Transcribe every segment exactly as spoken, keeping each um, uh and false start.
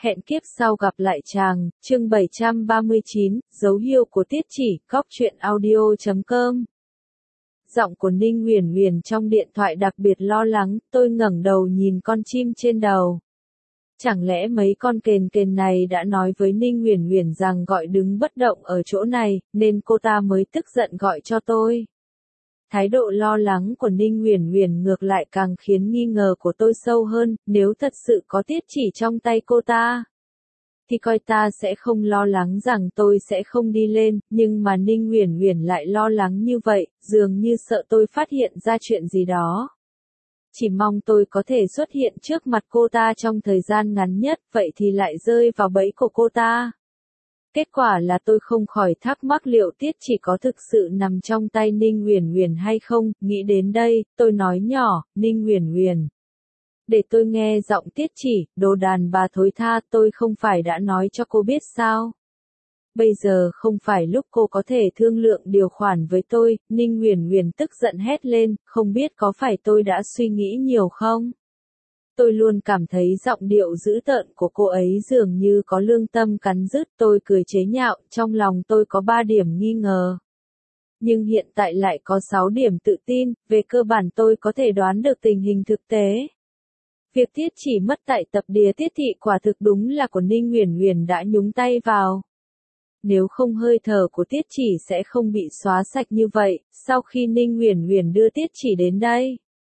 Hẹn kiếp sau gặp lại chàng, chương bảy trăm ba mươi chín, dấu hiệu của tiết chỉ, góc truyện audio chấm com. Giọng của Ninh Uyển Uyển trong điện thoại đặc biệt lo lắng, tôi ngẩng đầu nhìn con chim trên đầu. Chẳng lẽ mấy con kền kền này đã nói với Ninh Uyển Uyển rằng gọi đứng bất động ở chỗ này, nên cô ta mới tức giận gọi cho tôi. Thái độ lo lắng của Ninh Uyển Uyển ngược lại càng khiến nghi ngờ của tôi sâu hơn, nếu thật sự có tiết chỉ trong tay cô ta, thì coi ta sẽ không lo lắng rằng tôi sẽ không đi lên, nhưng mà Ninh Uyển Uyển lại lo lắng như vậy, dường như sợ tôi phát hiện ra chuyện gì đó. Chỉ mong tôi có thể xuất hiện trước mặt cô ta trong thời gian ngắn nhất, vậy thì lại rơi vào bẫy của cô ta. Kết quả là tôi không khỏi thắc mắc liệu tiết chỉ có thực sự nằm trong tay Ninh Uyển Uyển hay không, nghĩ đến đây, tôi nói nhỏ, Ninh Uyển Uyển. Để tôi nghe giọng tiết chỉ, đồ đàn bà thối tha, tôi không phải đã nói cho cô biết sao. Bây giờ không phải lúc cô có thể thương lượng điều khoản với tôi, Ninh Uyển Uyển tức giận hét lên, không biết có phải tôi đã suy nghĩ nhiều không? Tôi luôn cảm thấy giọng điệu dữ tợn của cô ấy dường như có lương tâm cắn rứt, tôi cười chế nhạo, trong lòng tôi có ba điểm nghi ngờ. Nhưng hiện tại lại có sáu điểm tự tin, về cơ bản tôi có thể đoán được tình hình thực tế. Việc tiết chỉ mất tại tập đìa tiết thị quả thực đúng là của Ninh Uyển Uyển đã nhúng tay vào. Nếu không hơi thở của tiết chỉ sẽ không bị xóa sạch như vậy, sau khi Ninh Uyển Uyển đưa tiết chỉ đến đây.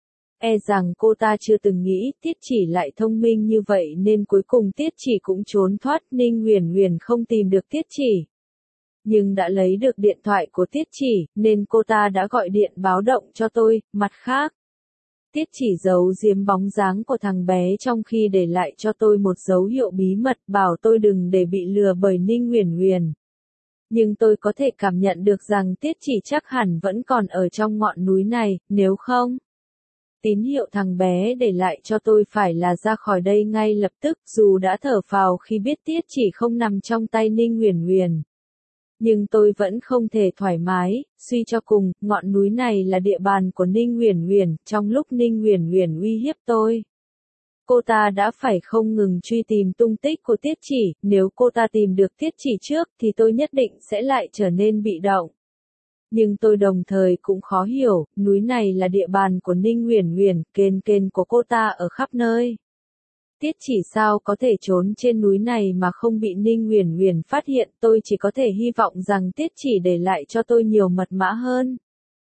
E rằng cô ta chưa từng nghĩ tiết chỉ lại thông minh như vậy nên cuối cùng tiết chỉ cũng trốn thoát, Ninh Uyển Uyển không tìm được tiết chỉ. Nhưng đã lấy được điện thoại của tiết chỉ, nên cô ta đã gọi điện báo động cho tôi, mặt khác. Tiết chỉ giấu giếm bóng dáng của thằng bé trong khi để lại cho tôi một dấu hiệu bí mật bảo tôi đừng để bị lừa bởi Ninh Uyển Uyển. Nhưng tôi có thể cảm nhận được rằng tiết chỉ chắc hẳn vẫn còn ở trong ngọn núi này, nếu không. Tín hiệu thằng bé để lại cho tôi phải là ra khỏi đây ngay lập tức, dù đã thở phào khi biết tiết chỉ không nằm trong tay Ninh Uyển Uyển. Nhưng tôi vẫn không thể thoải mái, suy cho cùng, ngọn núi này là địa bàn của Ninh Uyển Uyển, trong lúc Ninh Uyển Uyển uy hiếp tôi. Cô ta đã phải không ngừng truy tìm tung tích của tiết chỉ, nếu cô ta tìm được tiết chỉ trước thì tôi nhất định sẽ lại trở nên bị động. Nhưng tôi đồng thời cũng khó hiểu, núi này là địa bàn của Ninh Uyển Uyển, kền kền của cô ta ở khắp nơi. Tiết chỉ sao có thể trốn trên núi này mà không bị Ninh Uyển Uyển phát hiện, tôi chỉ có thể hy vọng rằng tiết chỉ để lại cho tôi nhiều mật mã hơn.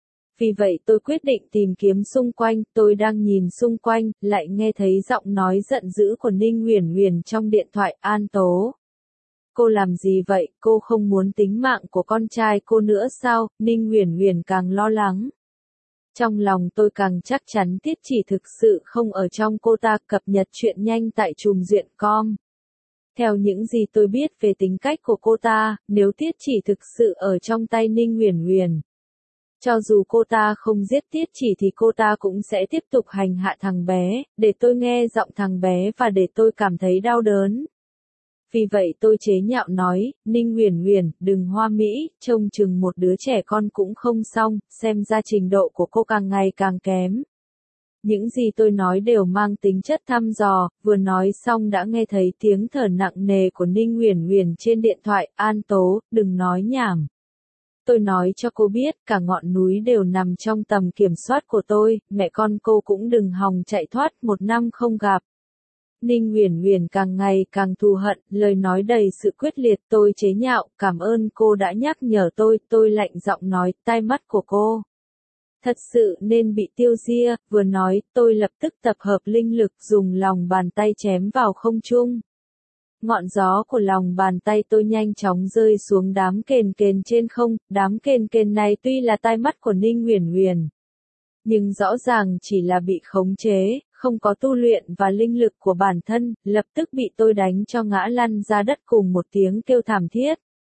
Vì vậy tôi quyết định tìm kiếm xung quanh, tôi đang nhìn xung quanh, lại nghe thấy giọng nói giận dữ của Ninh Uyển Uyển trong điện thoại, An Tố. Cô làm gì vậy, cô không muốn tính mạng của con trai cô nữa sao, Ninh Uyển Uyển càng lo lắng. Trong lòng tôi càng chắc chắn tiết chỉ thực sự không ở trong cô ta, cập nhật chuyện nhanh tại chùm duyện chấm com. Theo những gì tôi biết về tính cách của cô ta, nếu tiết chỉ thực sự ở trong tay Ninh Uyển Uyển, cho dù cô ta không giết tiết chỉ thì cô ta cũng sẽ tiếp tục hành hạ thằng bé, để tôi nghe giọng thằng bé và để tôi cảm thấy đau đớn. Vì vậy tôi chế nhạo nói, Ninh Uyển Uyển, đừng hoa mỹ, trông chừng một đứa trẻ con cũng không xong, xem ra trình độ của cô càng ngày càng kém. Những gì tôi nói đều mang tính chất thăm dò, vừa nói xong đã nghe thấy tiếng thở nặng nề của Ninh Uyển Uyển trên điện thoại, An Tố, đừng nói nhảm. Tôi nói cho cô biết, cả ngọn núi đều nằm trong tầm kiểm soát của tôi, mẹ con cô cũng đừng hòng chạy thoát, một năm không gặp. Ninh Uyển Uyển càng ngày càng thù hận, lời nói đầy sự quyết liệt, tôi chế nhạo, cảm ơn cô đã nhắc nhở tôi, tôi lạnh giọng nói, tai mắt của cô thật sự nên bị tiêu ria, vừa nói, tôi lập tức tập hợp linh lực dùng lòng bàn tay chém vào không trung. Ngọn gió của lòng bàn tay tôi nhanh chóng rơi xuống đám kền kền trên không, đám kền kền này tuy là tai mắt của Ninh Uyển Uyển, nhưng rõ ràng chỉ là bị khống chế, không có tu luyện và linh lực của bản thân, lập tức bị tôi đánh cho ngã lăn ra đất cùng một tiếng kêu thảm thiết.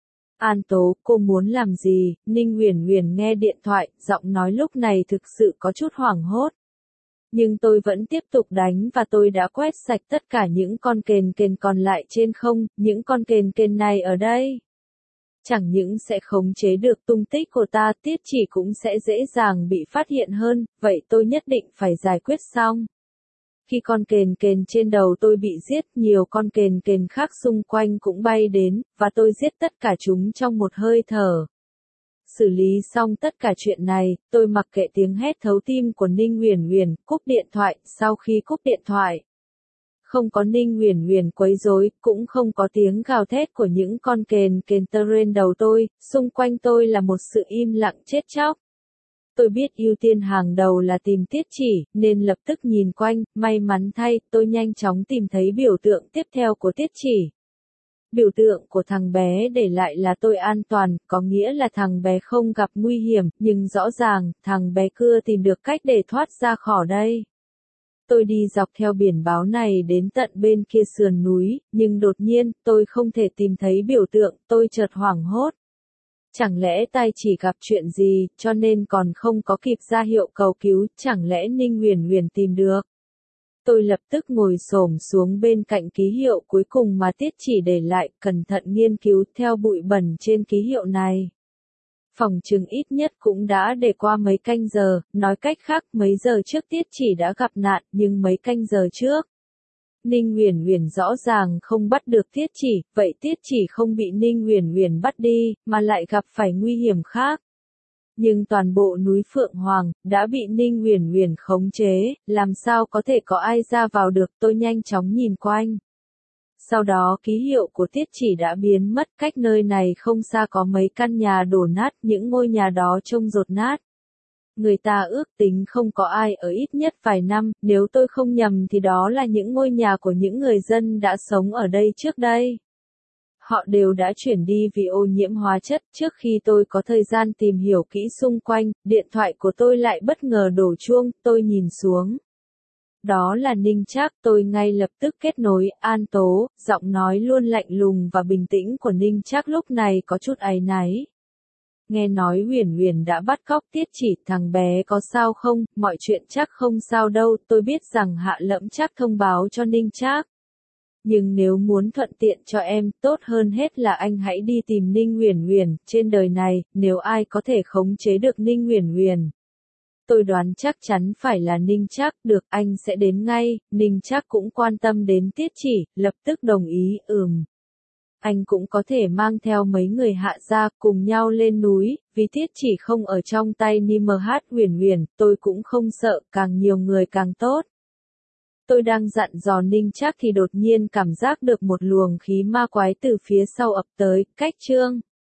An Tố, cô muốn làm gì? Ninh Uyển Uyển nghe điện thoại, giọng nói lúc này thực sự có chút hoảng hốt. Nhưng tôi vẫn tiếp tục đánh và tôi đã quét sạch tất cả những con kền kền còn lại trên không, những con kền kền này ở đây. Chẳng những sẽ khống chế được tung tích của ta, tiết chỉ cũng sẽ dễ dàng bị phát hiện hơn, vậy tôi nhất định phải giải quyết xong. Khi con kền kền trên đầu tôi bị giết, nhiều con kền kền khác xung quanh cũng bay đến, và tôi giết tất cả chúng trong một hơi thở. Xử lý xong tất cả chuyện này, tôi mặc kệ tiếng hét thấu tim của Ninh Uyển Uyển, cúp điện thoại. Sau khi cúp điện thoại, không có Ninh Uyển Uyển quấy rối, cũng không có tiếng gào thét của những con kền kền tơ trên đầu tôi, xung quanh tôi là một sự im lặng chết chóc. Tôi biết ưu tiên hàng đầu là tìm Tiết Chỉ, nên lập tức nhìn quanh, may mắn thay, tôi nhanh chóng tìm thấy biểu tượng tiếp theo của Tiết Chỉ. Biểu tượng của thằng bé để lại là tôi an toàn, có nghĩa là thằng bé không gặp nguy hiểm, nhưng rõ ràng, thằng bé cưa tìm được cách để thoát ra khỏi đây. Tôi đi dọc theo biển báo này đến tận bên kia sườn núi, nhưng đột nhiên, tôi không thể tìm thấy biểu tượng, tôi chợt hoảng hốt. Chẳng lẽ tai chỉ gặp chuyện gì, cho nên còn không có kịp ra hiệu cầu cứu, chẳng lẽ Ninh Uyển Uyển tìm được? Tôi lập tức ngồi xổm xuống bên cạnh ký hiệu cuối cùng mà Tiết Chỉ để lại, cẩn thận nghiên cứu theo bụi bẩn trên ký hiệu này. Phòng chừng ít nhất cũng đã để qua mấy canh giờ, nói cách khác mấy giờ trước Tiết Chỉ đã gặp nạn, nhưng mấy canh giờ trước. Ninh Uyển Uyển rõ ràng không bắt được Tiết Chỉ, vậy Tiết Chỉ không bị Ninh Uyển Uyển bắt đi, mà lại gặp phải nguy hiểm khác. Nhưng toàn bộ núi Phượng Hoàng đã bị Ninh Uyển Uyển khống chế, làm sao có thể có ai ra vào được, tôi nhanh chóng nhìn quanh. Sau đó ký hiệu của Tiết Chỉ đã biến mất, cách nơi này không xa có mấy căn nhà đổ nát, những ngôi nhà đó trông dột nát. Người ta ước tính không có ai ở ít nhất vài năm, nếu tôi không nhầm thì đó là những ngôi nhà của những người dân đã sống ở đây trước đây. Họ đều đã chuyển đi vì ô nhiễm hóa chất. Trước khi tôi có thời gian tìm hiểu kỹ xung quanh, điện thoại của tôi lại bất ngờ đổ chuông, tôi nhìn xuống. Đó là Ninh Trác, tôi ngay lập tức kết nối, An Tố, giọng nói luôn lạnh lùng và bình tĩnh của Ninh Trác lúc này có chút áy náy. Nghe nói Uyển Uyển đã bắt cóc Tiết Chỉ, thằng bé có sao không, mọi chuyện chắc không sao đâu, tôi biết rằng Hạ Lẫm Trác thông báo cho Ninh Trác. Nhưng nếu muốn thuận tiện cho em, tốt hơn hết là anh hãy đi tìm Ninh Uyển Uyển, trên đời này, nếu ai có thể khống chế được Ninh Uyển Uyển. Tôi đoán chắc chắn phải là Ninh Trác, được, anh sẽ đến ngay. Ninh Trác cũng quan tâm đến Tiết Chỉ, lập tức đồng ý, ừm. Anh cũng có thể mang theo mấy người Hạ gia cùng nhau lên núi, vì Tiết Chỉ không ở trong tay Nimh Uyển Uyển, tôi cũng không sợ, càng nhiều người càng tốt. Tôi đang dặn dò Ninh Trác thì đột nhiên cảm giác được một luồng khí ma quái từ phía sau ập tới, cách chương.